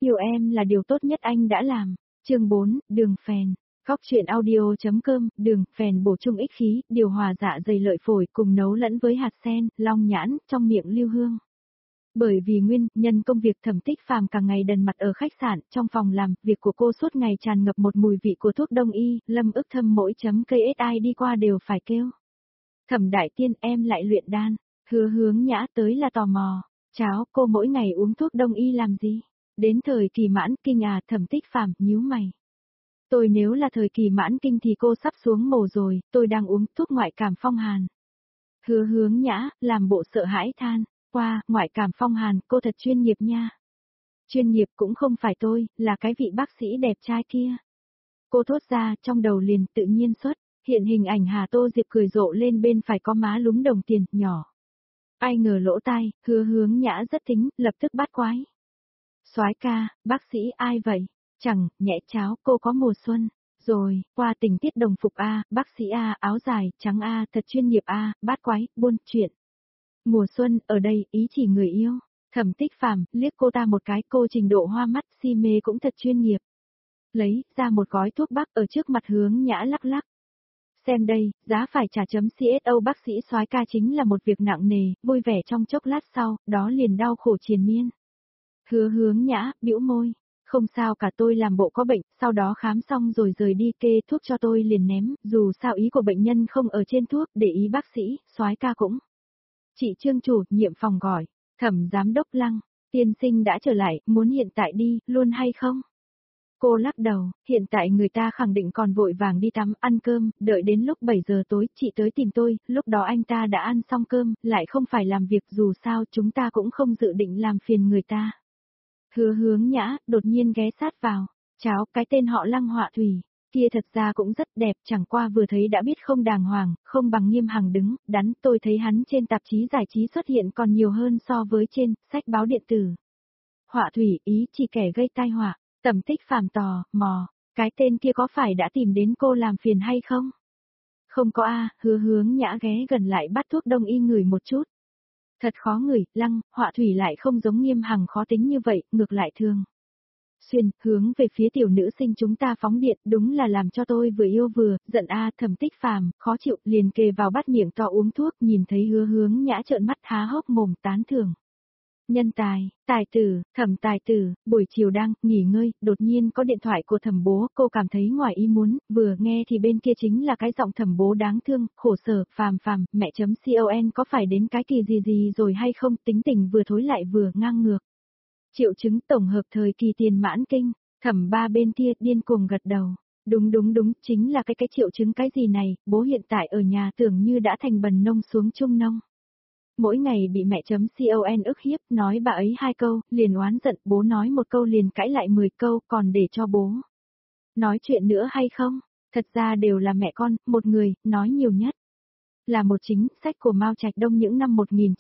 Yêu em là điều tốt nhất anh đã làm. Chương 4, đường phèn. Góc truyện audio.com, đường phèn bổ sung ích khí, điều hòa dạ dày lợi phổi cùng nấu lẫn với hạt sen, long nhãn, trong miệng lưu hương. Bởi vì nguyên nhân công việc Thẩm Tích Phàm cả ngày đần mặt ở khách sạn, trong phòng làm việc của cô suốt ngày tràn ngập một mùi vị của thuốc đông y, Lâm Ức Thâm mỗi KSI đi qua đều phải kêu. Thẩm đại tiên em lại luyện đan, Hứa Hướng Nhã tới là tò mò, cháu cô mỗi ngày uống thuốc đông y làm gì? Đến thời kỳ mãn kinh à? Thẩm Tích Phàm nhíu mày. Tôi nếu là thời kỳ mãn kinh thì cô sắp xuống mồ rồi, tôi đang uống thuốc ngoại cảm phong hàn. Hứa Hướng Nhã, làm bộ sợ hãi than, qua, ngoại cảm phong hàn, cô thật chuyên nghiệp nha. Chuyên nghiệp cũng không phải tôi, là cái vị bác sĩ đẹp trai kia. Cô thốt ra, trong đầu liền tự nhiên xuất, hiện hình ảnh Hà Tô Diệp cười rộ lên bên phải có má lúm đồng tiền, nhỏ. Ai ngờ lỗ tai, Hứa Hướng Nhã rất thính, lập tức bắt quái. Soái ca, bác sĩ ai vậy? Chẳng, nhẹ cháo, cô có mùa xuân. Rồi, qua tình tiết đồng phục A, bác sĩ A, áo dài, trắng A, thật chuyên nghiệp A, bát quái, buôn, chuyện. Mùa xuân, ở đây, ý chỉ người yêu. Thẩm Tích Phàm liếc cô ta một cái, cô trình độ hoa mắt, si mê cũng thật chuyên nghiệp. Lấy ra một gói thuốc bắc ở trước mặt Hướng Nhã lắc lắc. Xem đây, giá phải trả chấm CSO bác sĩ soái ca chính là một việc nặng nề, vui vẻ trong chốc lát sau, đó liền đau khổ triền miên. Hướng Nhã, bĩu môi. Không sao cả, tôi làm bộ có bệnh, sau đó khám xong rồi rời đi, kê thuốc cho tôi liền ném, dù sao ý của bệnh nhân không ở trên thuốc, để ý bác sĩ, soái ca cũng. Chị Trương chủ, nhiệm phòng gọi, Thẩm giám đốc Lăng, tiên sinh đã trở lại, muốn hiện tại đi, luôn hay không? Cô lắc đầu, hiện tại người ta khẳng định còn vội vàng đi tắm, ăn cơm, đợi đến lúc 7 giờ tối, chị tới tìm tôi, lúc đó anh ta đã ăn xong cơm, lại không phải làm việc, dù sao chúng ta cũng không dự định làm phiền người ta. Hướng Nhã, đột nhiên ghé sát vào, cháu, cái tên họ Lăng Họa Thủy, kia thật ra cũng rất đẹp, chẳng qua vừa thấy đã biết không đàng hoàng, không bằng Nghiêm Hằng đứng, đắn, tôi thấy hắn trên tạp chí giải trí xuất hiện còn nhiều hơn so với trên, sách báo điện tử. Họa Thủy, ý chỉ kẻ gây tai họa, Thẩm Tích Phàm tò mò, cái tên kia có phải đã tìm đến cô làm phiền hay không? Không có a, Hướng Nhã ghé gần lại bắt thuốc đông y ngửi một chút. Thật khó ngửi, Lăng, Họa Thủy lại không giống Nghiêm Hằng khó tính như vậy, ngược lại thường. Xuyên, hướng về phía tiểu nữ sinh chúng ta phóng điện, đúng là làm cho tôi vừa yêu vừa, giận a. Thẩm Tích Phàm khó chịu, liền kề vào bát miệng to uống thuốc, nhìn thấy Hướng Nhã trợn mắt há hốc mồm tán thưởng. Nhân tài, tài tử, Thẩm tài tử, buổi chiều đang nghỉ ngơi, đột nhiên có điện thoại của Thẩm bố, cô cảm thấy ngoài ý muốn, vừa nghe thì bên kia chính là cái giọng Thẩm bố đáng thương, khổ sở, phàm, mẹ.con có phải đến cái kỳ gì rồi hay không, tính tình vừa thối lại vừa ngang ngược. Triệu chứng tổng hợp thời kỳ tiền mãn kinh, Thẩm ba bên kia điên cuồng gật đầu. Đúng, chính là cái triệu chứng cái gì này, bố hiện tại ở nhà tưởng như đã thành bần nông xuống trung nông. Mỗi ngày bị mẹ.con ức hiếp, nói bà ấy 2 câu, liền oán giận, bố nói 1 câu liền cãi lại 10 câu, còn để cho bố nói chuyện nữa hay không? Thật ra đều là mẹ con, một người, nói nhiều nhất. Là một chính sách của Mao Trạch Đông những năm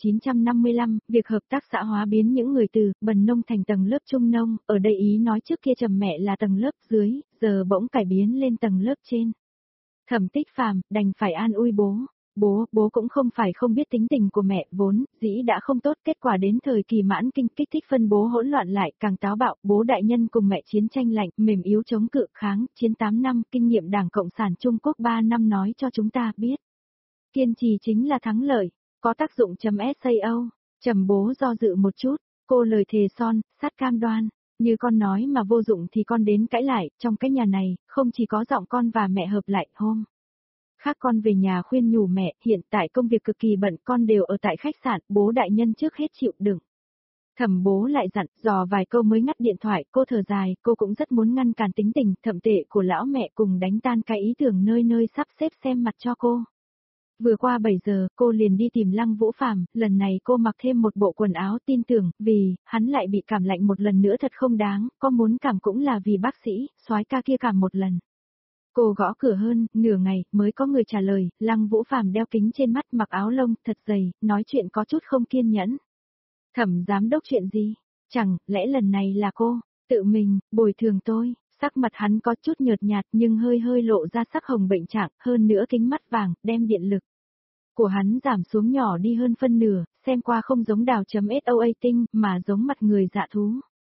1955, việc hợp tác xã hóa biến những người từ bần nông thành tầng lớp trung nông, ở đây ý nói trước kia trầm mẹ là tầng lớp dưới, giờ bỗng cải biến lên tầng lớp trên. Thẩm Tích Phàm đành phải an ủi bố. Bố cũng không phải không biết tính tình của mẹ, vốn dĩ đã không tốt, kết quả đến thời kỳ mãn kinh kích thích phân bố hỗn loạn lại, càng táo bạo, bố đại nhân cùng mẹ chiến tranh lạnh, mềm yếu chống cự kháng, chiến 8 năm, kinh nghiệm Đảng Cộng sản Trung Quốc 3 năm nói cho chúng ta biết. Kiên trì chính là thắng lợi, có tác dụng.sao, Trầm bố do dự một chút, cô lời thề son, sát cam đoan, như con nói mà vô dụng thì con đến cãi lại, trong cái nhà này, không chỉ có giọng con và mẹ hợp lại, hôm khác con về nhà khuyên nhủ mẹ, hiện tại công việc cực kỳ bận, con đều ở tại khách sạn, bố đại nhân trước hết chịu đựng. Thẩm bố lại dặn, dò vài câu mới ngắt điện thoại, cô thở dài, cô cũng rất muốn ngăn cản tính tình thậm tệ của lão mẹ cùng đánh tan cái ý tưởng nơi nơi sắp xếp xem mặt cho cô. Vừa qua 7 giờ, cô liền đi tìm Lăng Vũ Phàm, lần này cô mặc thêm một bộ quần áo tin tưởng, vì, hắn lại bị cảm lạnh một lần nữa thật không đáng, có muốn cảm cũng là vì bác sĩ, soái ca kia cảm một lần. Cô gõ cửa hơn, nửa ngày, mới có người trả lời, Lăng Vũ Phàm đeo kính trên mắt mặc áo lông, thật dày, nói chuyện có chút không kiên nhẫn. Thẩm giám đốc chuyện gì? Chẳng, lẽ lần này là cô, tự mình, bồi thường tôi, sắc mặt hắn có chút nhợt nhạt nhưng hơi lộ ra sắc hồng bệnh trạng, hơn nữa kính mắt vàng, đem điện lực của hắn giảm xuống nhỏ đi hơn phân nửa, xem qua không giống đào.soa tinh, mà giống mặt người dạ thú.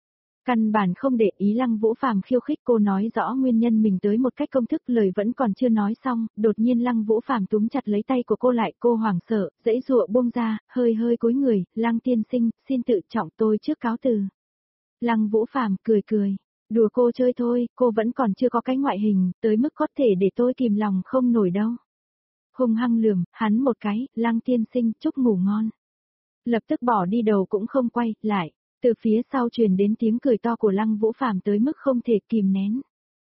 Căn bản không để ý Lăng Vũ Phàm khiêu khích, cô nói rõ nguyên nhân mình tới một cách công thức, lời vẫn còn chưa nói xong, đột nhiên Lăng Vũ Phàm túm chặt lấy tay của cô lại, cô hoảng sợ, giãy giụa buông ra, hơi hơi cúi người, Lăng tiên sinh, xin tự trọng, tôi trước cáo từ. Lăng Vũ Phàm cười cười, đùa cô chơi thôi, cô vẫn còn chưa có cái ngoại hình, tới mức có thể để tôi kìm lòng không nổi đâu. Hung hăng lườm, hắn một cái, Lăng tiên sinh, chúc ngủ ngon. Lập tức bỏ đi đầu cũng không quay lại. Từ phía sau truyền đến tiếng cười to của Lăng Vũ Phàm tới mức không thể kìm nén.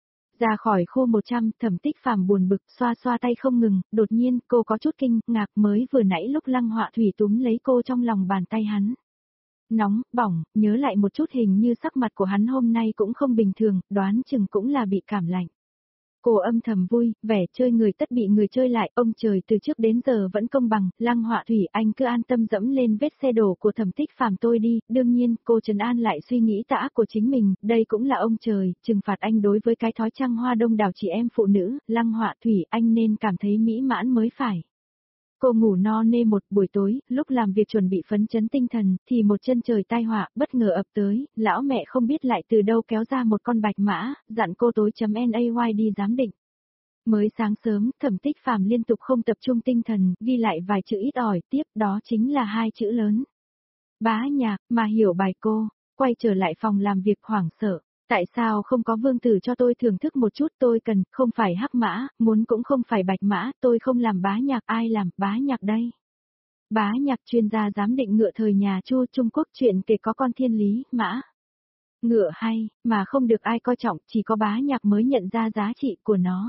Ra khỏi khu 100, Thẩm Tích Phàm buồn bực, xoa xoa tay không ngừng, đột nhiên cô có chút kinh ngạc, mới vừa nãy lúc Lăng Họa Thủy túm lấy cô trong lòng bàn tay hắn. Nóng, bỏng, nhớ lại một chút hình như sắc mặt của hắn hôm nay cũng không bình thường, đoán chừng cũng là bị cảm lạnh. Cô âm thầm vui, vẻ chơi người tất bị người chơi lại, ông trời từ trước đến giờ vẫn công bằng, Lăng Họa Thủy anh cứ an tâm dẫm lên vết xe đổ của Thẩm Tích Phàm tôi đi, đương nhiên, cô trấn an lại suy nghĩ tà ác của chính mình, đây cũng là ông trời, trừng phạt anh đối với cái thói trăng hoa đông đảo chị em phụ nữ, Lăng Họa Thủy anh nên cảm thấy mỹ mãn mới phải. Cô ngủ no nê một buổi tối, lúc làm việc chuẩn bị phấn chấn tinh thần, thì một chân trời tai họa bất ngờ ập tới, lão mẹ không biết lại từ đâu kéo ra một con bạch mã, dặn cô tối chấm NAY đi giám định. Mới sáng sớm, Thẩm Tích Phàm liên tục không tập trung tinh thần, ghi lại vài chữ ít ỏi, tiếp đó chính là hai chữ lớn. Bá nhạc, mà hiểu bài cô, quay trở lại phòng làm việc hoảng sợ. Tại sao không có vương tử cho tôi thưởng thức một chút, tôi cần, không phải hắc mã, muốn cũng không phải bạch mã, tôi không làm bá nhạc, ai làm bá nhạc đây? Bá nhạc chuyên gia giám định ngựa thời nhà Chu Trung Quốc, chuyện kể có con thiên lý, mã. Ngựa hay, mà không được ai coi trọng, chỉ có bá nhạc mới nhận ra giá trị của nó.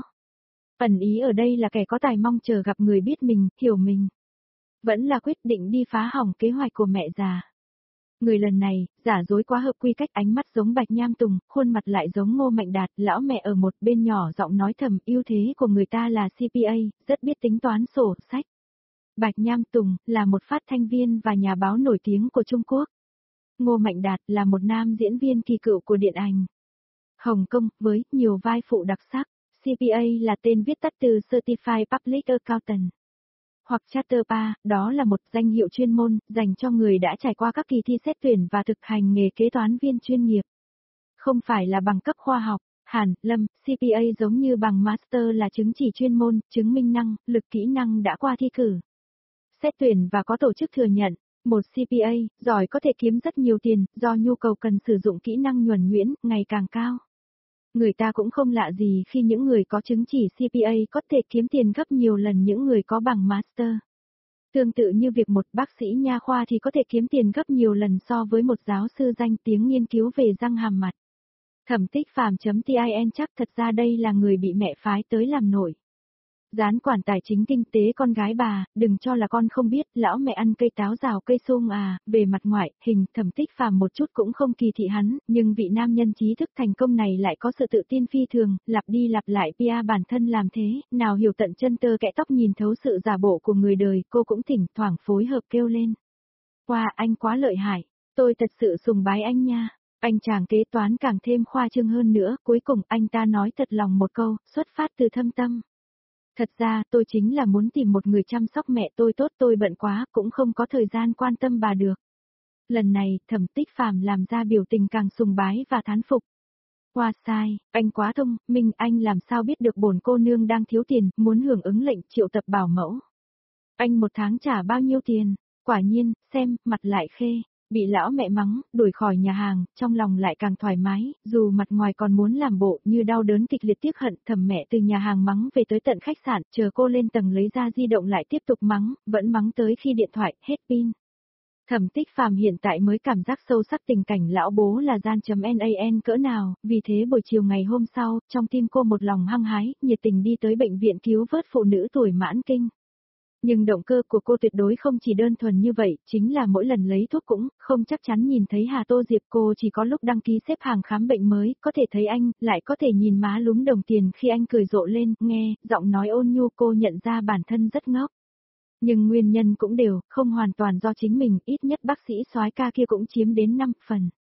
Ẩn ý ở đây là kẻ có tài mong chờ gặp người biết mình, hiểu mình. Vẫn là quyết định đi phá hỏng kế hoạch của mẹ già. Người lần này, giả dối quá hợp quy cách, ánh mắt giống Bạch Nham Tùng, khuôn mặt lại giống Ngô Mạnh Đạt, lão mẹ ở một bên nhỏ giọng nói thầm, ưu thế của người ta là CPA, rất biết tính toán sổ sách. Bạch Nham Tùng, là một phát thanh viên và nhà báo nổi tiếng của Trung Quốc. Ngô Mạnh Đạt, là một nam diễn viên kỳ cựu của điện ảnh Hồng Kông, với nhiều vai phụ đặc sắc. CPA là tên viết tắt từ Certified Public Accountant. Hoặc Chartered, đó là một danh hiệu chuyên môn, dành cho người đã trải qua các kỳ thi xét tuyển và thực hành nghề kế toán viên chuyên nghiệp. Không phải là bằng cấp khoa học, Hàn, Lâm, CPA giống như bằng Master là chứng chỉ chuyên môn, chứng minh năng, lực kỹ năng đã qua thi cử. Xét tuyển và có tổ chức thừa nhận, một CPA, giỏi có thể kiếm rất nhiều tiền, do nhu cầu cần sử dụng kỹ năng nhuần nhuyễn, ngày càng cao. Người ta cũng không lạ gì khi những người có chứng chỉ CPA có thể kiếm tiền gấp nhiều lần những người có bằng Master. Tương tự như việc một bác sĩ nha khoa thì có thể kiếm tiền gấp nhiều lần so với một giáo sư danh tiếng nghiên cứu về răng hàm mặt. Thẩm Tích Phàm.tin chắc thật ra đây là người bị mẹ phái tới làm nổi. Gián quản tài chính kinh tế con gái bà, đừng cho là con không biết, lão mẹ ăn cây táo rào cây xung à, về mặt ngoại, hình Thẩm Tích Phàm một chút cũng không kỳ thị hắn, nhưng vị nam nhân trí thức thành công này lại có sự tự tin phi thường, lặp đi lặp lại PR bản thân làm thế, nào hiểu tận chân tơ kẽ tóc nhìn thấu sự giả bộ của người đời, cô cũng thỉnh thoảng phối hợp kêu lên. Wow, anh quá lợi hại, tôi thật sự sùng bái anh nha. Anh chàng kế toán càng thêm khoa trương hơn nữa, cuối cùng anh ta nói thật lòng một câu, xuất phát từ thâm tâm. Thật ra, tôi chính là muốn tìm một người chăm sóc mẹ tôi tốt, tôi bận quá, cũng không có thời gian quan tâm bà được. Lần này, Thẩm Tích Phàm làm ra biểu tình càng sùng bái và thán phục. Hoa sai, anh quá thông minh, anh làm sao biết được bổn cô nương đang thiếu tiền, muốn hưởng ứng lệnh triệu tập bảo mẫu. Anh một tháng trả bao nhiêu tiền? Quả nhiên, xem, mặt lại khê. Bị lão mẹ mắng, đuổi khỏi nhà hàng, trong lòng lại càng thoải mái, dù mặt ngoài còn muốn làm bộ như đau đớn kịch liệt tiếc hận, Thẩm mẹ từ nhà hàng mắng về tới tận khách sạn, chờ cô lên tầng lấy ra di động lại tiếp tục mắng, vẫn mắng tới khi điện thoại hết pin. Thẩm Tích Phàm hiện tại mới cảm giác sâu sắc tình cảnh lão bố là gian.nan cỡ nào, vì thế buổi chiều ngày hôm sau, trong tim cô một lòng hăng hái, nhiệt tình đi tới bệnh viện cứu vớt phụ nữ tuổi mãn kinh. Nhưng động cơ của cô tuyệt đối không chỉ đơn thuần như vậy, chính là mỗi lần lấy thuốc cũng không chắc chắn nhìn thấy Hà Tô Diệp, cô chỉ có lúc đăng ký xếp hàng khám bệnh mới, có thể thấy anh, lại có thể nhìn má lúm đồng tiền khi anh cười rộ lên, nghe, giọng nói ôn nhu cô nhận ra bản thân rất ngốc. Nhưng nguyên nhân cũng đều, không hoàn toàn do chính mình, ít nhất bác sĩ soái ca kia cũng chiếm đến 5 phần.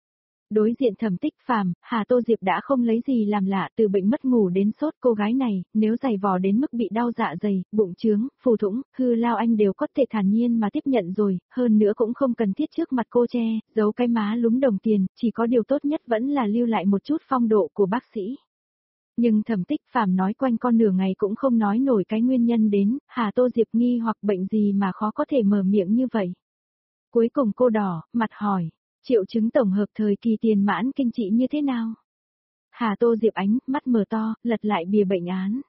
Đối diện Thẩm Tích Phàm, Hà Tô Diệp đã không lấy gì làm lạ, từ bệnh mất ngủ đến sốt, cô gái này, nếu dày vò đến mức bị đau dạ dày, bụng trướng, phù thủng, hư lao anh đều có thể thản nhiên mà tiếp nhận rồi, hơn nữa cũng không cần thiết trước mặt cô che, giấu cái má lúm đồng tiền, chỉ có điều tốt nhất vẫn là lưu lại một chút phong độ của bác sĩ. Nhưng Thẩm Tích Phàm nói quanh con nửa ngày cũng không nói nổi cái nguyên nhân đến, Hà Tô Diệp nghi hoặc bệnh gì mà khó có thể mở miệng như vậy. Cuối cùng cô đỏ, mặt hỏi, triệu chứng tổng hợp thời kỳ tiền mãn kinh trị như thế nào? Hà Tô Diệp ánh, mắt mở to, lật lại bìa bệnh án.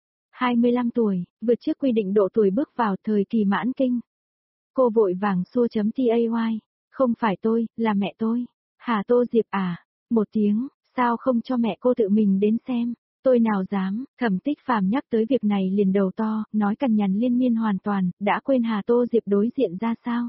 25 tuổi, vượt trước quy định độ tuổi bước vào thời kỳ mãn kinh. Cô vội vàng xua chấm tay, không phải tôi, là mẹ tôi. Hà Tô Diệp à, một tiếng, sao không cho mẹ cô tự mình đến xem? Tôi nào dám, Thẩm Tích Phàm nhắc tới việc này liền đầu to, nói cằn nhằn liên miên hoàn toàn, đã quên Hà Tô Diệp đối diện ra sao?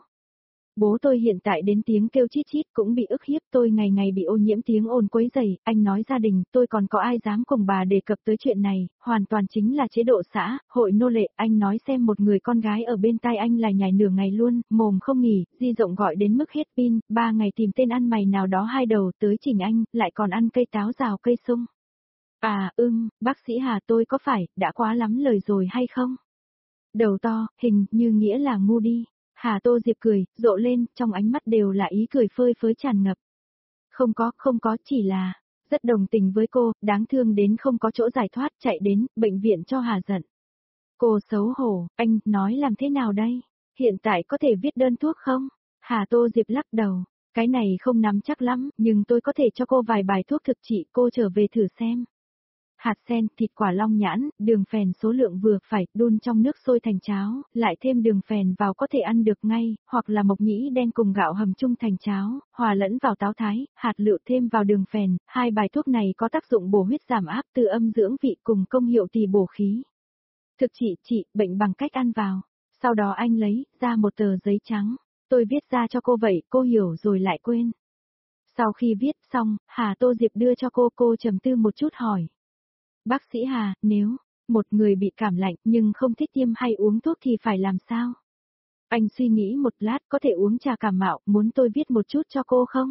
Bố tôi hiện tại đến tiếng kêu chít chít cũng bị ức hiếp, tôi ngày ngày bị ô nhiễm tiếng ồn quấy rầy, anh nói gia đình, tôi còn có ai dám cùng bà đề cập tới chuyện này, hoàn toàn chính là chế độ xã, hội nô lệ, anh nói xem một người con gái ở bên tai anh là nhảy nửa ngày luôn, mồm không nghỉ, di rộng gọi đến mức hết pin, 3 ngày tìm tên ăn mày nào đó hai đầu tới chỉnh anh, lại còn ăn cây táo rào cây sung. À, bác sĩ Hà tôi có phải, đã quá lắm lời rồi hay không? Đầu to, hình như nghĩa là ngu đi. Hà Tô Diệp cười, rộ lên, trong ánh mắt đều là ý cười phơi phới tràn ngập. Không có, chỉ là, rất đồng tình với cô, đáng thương đến không có chỗ giải thoát, chạy đến, bệnh viện cho Hà giận. Cô xấu hổ, anh, nói làm thế nào đây? Hiện tại có thể viết đơn thuốc không? Hà Tô Diệp lắc đầu, cái này không nắm chắc lắm, nhưng tôi có thể cho cô vài bài thuốc thực trị, cô trở về thử xem. Hạt sen, thịt quả long nhãn, đường phèn số lượng vừa phải, đun trong nước sôi thành cháo, lại thêm đường phèn vào có thể ăn được ngay, hoặc là mộc nhĩ đen cùng gạo hầm chung thành cháo, hòa lẫn vào táo thái, hạt lựu thêm vào đường phèn, hai bài thuốc này có tác dụng bổ huyết giảm áp từ âm dưỡng vị cùng công hiệu tỳ bổ khí. Thực trị bệnh bằng cách ăn vào, sau đó anh lấy ra một tờ giấy trắng, tôi viết ra cho cô vậy, cô hiểu rồi lại quên. Sau khi viết xong, Hà Tô Diệp đưa cho cô trầm tư một chút hỏi. Bác sĩ Hà, nếu một người bị cảm lạnh nhưng không thích tiêm hay uống thuốc thì phải làm sao? Anh suy nghĩ một lát, có thể uống trà cảm mạo, muốn tôi viết một chút cho cô không?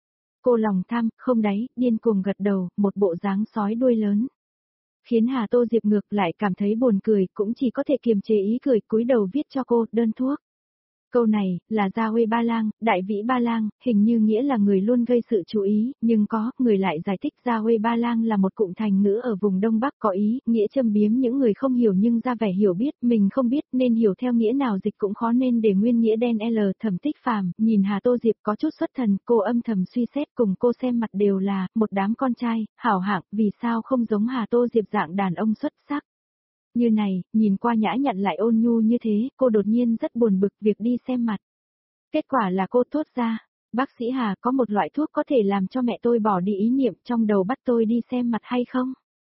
Cô lòng tham, không đáy, điên cuồng gật đầu, một bộ dáng sói đuôi lớn. Khiến Hà Tô Diệp ngược lại cảm thấy buồn cười, cũng chỉ có thể kiềm chế ý cười, cúi đầu viết cho cô đơn thuốc. Câu này, là Gia Huê Ba Lang, Đại Vĩ Ba Lang, hình như nghĩa là người luôn gây sự chú ý, nhưng có, người lại giải thích Gia Huê Ba Lang là một cụm thành ngữ ở vùng Đông Bắc có ý, nghĩa châm biếm những người không hiểu nhưng ra vẻ hiểu biết, mình không biết nên hiểu theo nghĩa nào dịch cũng khó nên để nguyên nghĩa đen L. Thẩm Tích Phàm, nhìn Hà Tô Diệp có chút xuất thần, cô âm thầm suy xét cùng cô xem mặt đều là, một đám con trai, hảo hạng, vì sao không giống Hà Tô Diệp dạng đàn ông xuất sắc. Như này, nhìn qua nhã nhặn lại ôn nhu như thế, cô đột nhiên rất buồn bực việc đi xem mặt. Kết quả là cô thốt ra, bác sĩ Hà có một loại thuốc có thể làm cho mẹ tôi bỏ đi ý niệm trong đầu bắt tôi đi xem mặt hay không?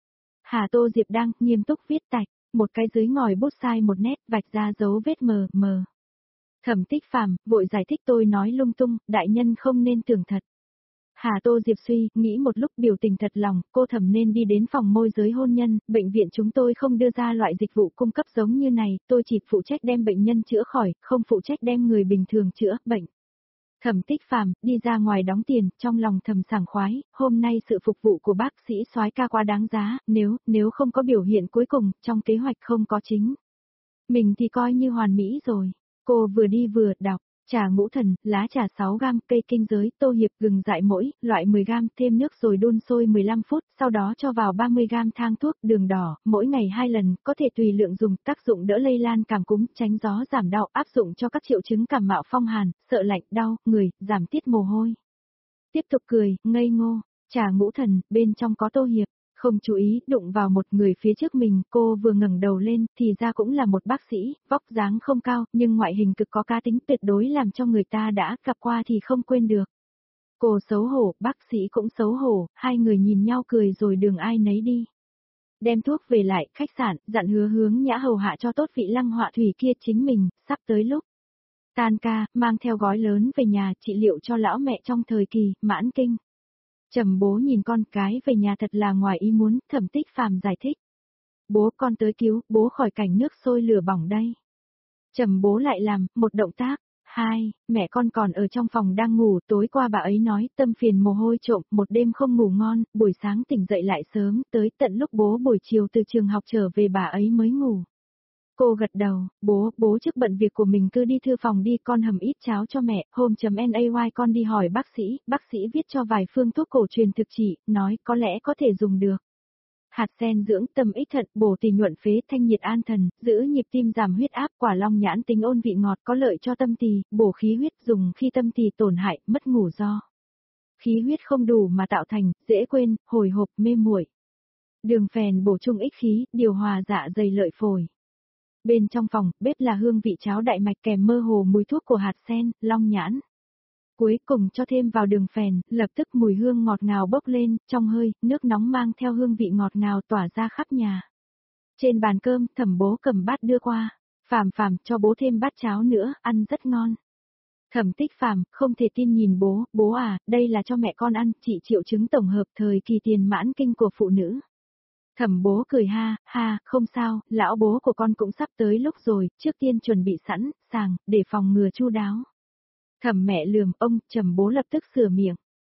Hà Tô Diệp đang nghiêm túc viết tạch, một cái dưới ngòi bút sai một nét vạch ra dấu vết mờ. Thẩm Tích Phàm vội giải thích tôi nói lung tung, đại nhân không nên tưởng thật. Hà Tô Diệp suy, nghĩ một lúc biểu tình thật lòng, cô Thẩm nên đi đến phòng môi giới hôn nhân, bệnh viện chúng tôi không đưa ra loại dịch vụ cung cấp giống như này, tôi chỉ phụ trách đem bệnh nhân chữa khỏi, không phụ trách đem người bình thường chữa bệnh. Thẩm Tích Phàm đi ra ngoài đóng tiền, trong lòng thầm sảng khoái, hôm nay sự phục vụ của bác sĩ soái ca quá đáng giá, nếu không có biểu hiện cuối cùng, trong kế hoạch không có chính. Mình thì coi như hoàn mỹ rồi. Cô vừa đi vừa đọc. Trà ngũ thần, lá trà 6 gam, cây kinh giới, tô hiệp, gừng dại mỗi, loại 10 gam, thêm nước rồi đun sôi 15 phút, sau đó cho vào 30 gam thang thuốc, đường đỏ, mỗi ngày 2 lần, có thể tùy lượng dùng, tác dụng đỡ lây lan cảm cúm, tránh gió giảm đau, áp dụng cho các triệu chứng cảm mạo phong hàn, sợ lạnh, đau, người, giảm tiết mồ hôi. Tiếp tục cười, ngây ngô, trà ngũ thần, bên trong có tô hiệp. Không chú ý, đụng vào một người phía trước mình, cô vừa ngẩng đầu lên, thì ra cũng là một bác sĩ, vóc dáng không cao, nhưng ngoại hình cực có cá tính tuyệt đối làm cho người ta đã gặp qua thì không quên được. Cô xấu hổ, bác sĩ cũng xấu hổ, hai người nhìn nhau cười rồi đường ai nấy đi. Đem thuốc về lại, khách sạn, dặn hứa hướng nhã hầu hạ cho tốt vị Lăng Họa Thủy kia chính mình, sắp tới lúc. Tan ca, mang theo gói lớn về nhà trị liệu cho lão mẹ trong thời kỳ, mãn kinh. Trầm bố nhìn con cái về nhà thật là ngoài ý muốn, Thẩm Tích Phàm giải thích. Bố con tới cứu, bố khỏi cảnh nước sôi lửa bỏng đây. Trầm bố lại làm, một động tác, Hai, mẹ con còn ở trong phòng đang ngủ, tối qua bà ấy nói tâm phiền mồ hôi trộm, một đêm không ngủ ngon, buổi sáng tỉnh dậy lại sớm, tới tận lúc bố buổi chiều từ trường học trở về bà ấy mới ngủ. Cô gật đầu, bố trước bận việc của mình cứ đi thư phòng đi, con hầm ít cháo cho mẹ, hôm.nay con đi hỏi bác sĩ viết cho vài phương thuốc cổ truyền thực trị, nói có lẽ có thể dùng được. Hạt sen dưỡng tâm ích thận, bổ tỳ nhuận phế, thanh nhiệt an thần, giữ nhịp tim, giảm huyết áp, quả long nhãn tính ôn vị ngọt, có lợi cho tâm tỳ, bổ khí huyết, dùng khi tâm tỳ tổn hại, mất ngủ do khí huyết không đủ mà tạo thành, dễ quên, hồi hộp, mê muội. Đường phèn bổ trung ích khí, điều hòa dạ dày lợi phổi. Bên trong phòng, bếp là hương vị cháo đại mạch kèm mơ hồ mùi thuốc của hạt sen, long nhãn. Cuối cùng cho thêm vào đường phèn, lập tức mùi hương ngọt ngào bốc lên, trong hơi, nước nóng mang theo hương vị ngọt ngào tỏa ra khắp nhà. Trên bàn cơm, Thẩm bố cầm bát đưa qua. Phàm cho bố thêm bát cháo nữa, ăn rất ngon. Thẩm Tích Phàm không thể tin nhìn bố à, đây là cho mẹ con ăn, chị triệu chứng tổng hợp thời kỳ tiền mãn kinh của phụ nữ. Thẩm bố cười ha, không sao, lão bố của con cũng sắp tới lúc rồi, trước tiên chuẩn bị sẵn sàng, để phòng ngừa chu đáo. Thẩm mẹ lườm ông, Trầm bố lập tức sửa miệng.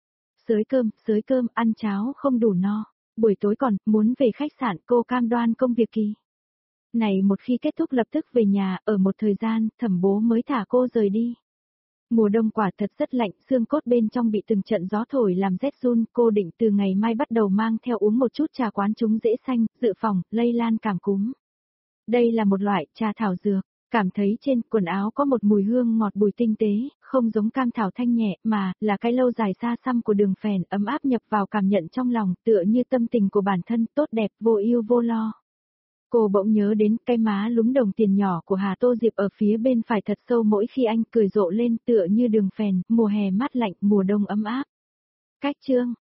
Sới cơm, ăn cháo không đủ no. Buổi tối còn, muốn về khách sạn, cô cam đoan công việc kỳ. Này một khi kết thúc lập tức về nhà, ở một thời gian, Thẩm bố mới thả cô rời đi. Mùa đông quả thật rất lạnh, xương cốt bên trong bị từng trận gió thổi làm rét run, cô định từ ngày mai bắt đầu mang theo uống một chút trà quán chúng dễ xanh, dự phòng, lây lan cảm cúm. Đây là một loại trà thảo dược, cảm thấy trên quần áo có một mùi hương ngọt bùi tinh tế, không giống cam thảo thanh nhẹ mà là cái lâu dài xa xăm của đường phèn ấm áp nhập vào cảm nhận trong lòng tựa như tâm tình của bản thân tốt đẹp vô ưu vô lo. Cô bỗng nhớ đến cái má lúm đồng tiền nhỏ của Hà Tô Diệp ở phía bên phải thật sâu mỗi khi anh cười rộ lên tựa như đường phèn, mùa hè mát lạnh, mùa đông ấm áp. Cách chương